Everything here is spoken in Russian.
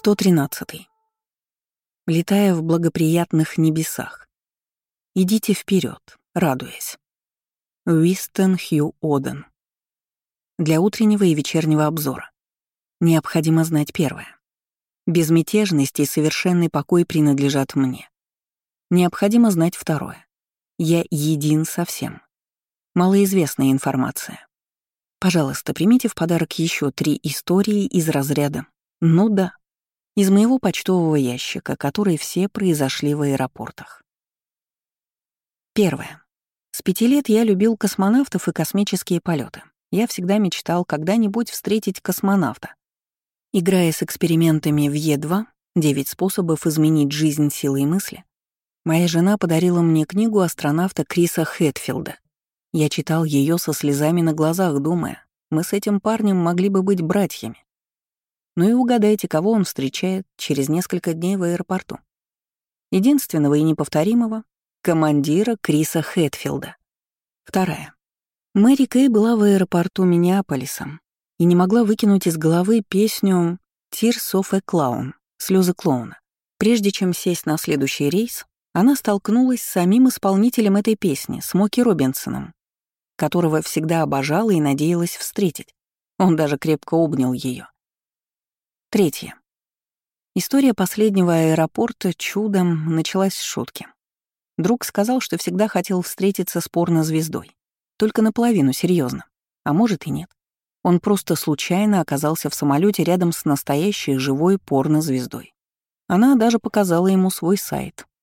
113. Летая в благоприятных небесах. Идите вперед, радуясь. Уистон Хью Оден. Для утреннего и вечернего обзора. Необходимо знать первое. Безмятежность и совершенный покой принадлежат мне. Необходимо знать второе. Я един со всем. Малоизвестная информация. Пожалуйста, примите в подарок еще 3 истории из разряда «Ну да», из моего почтового ящика, которые все произошли в аэропортах. Первое. С 5 лет я любил космонавтов и космические полеты. Я всегда мечтал когда-нибудь встретить космонавта. Играя с экспериментами в Е2 «9 способов изменить жизнь силой мысли», моя жена подарила мне книгу астронавта Криса Хэтфилда. Я читал ее со слезами на глазах, думая, мы с этим парнем могли бы быть братьями. Ну и угадайте, кого он встречает через несколько дней в аэропорту. Единственного и неповторимого — командира Криса Хэтфилда. Вторая. Мэри Кэй была в аэропорту Миннеаполиса и не могла выкинуть из головы песню «Tears of a Clown» — «Слёзы клоуна». Прежде чем сесть на следующий рейс, она столкнулась с самим исполнителем этой песни, Смоки Робинсоном, которого всегда обожала и надеялась встретить. Он даже крепко обнял ее. Третье. История последнего аэропорта чудом началась с шутки. Друг сказал, что всегда хотел встретиться с порнозвездой. Только наполовину серьезно. А может и нет. Он просто случайно оказался в самолете рядом с настоящей живой порнозвездой. Она даже показала ему свой сайт,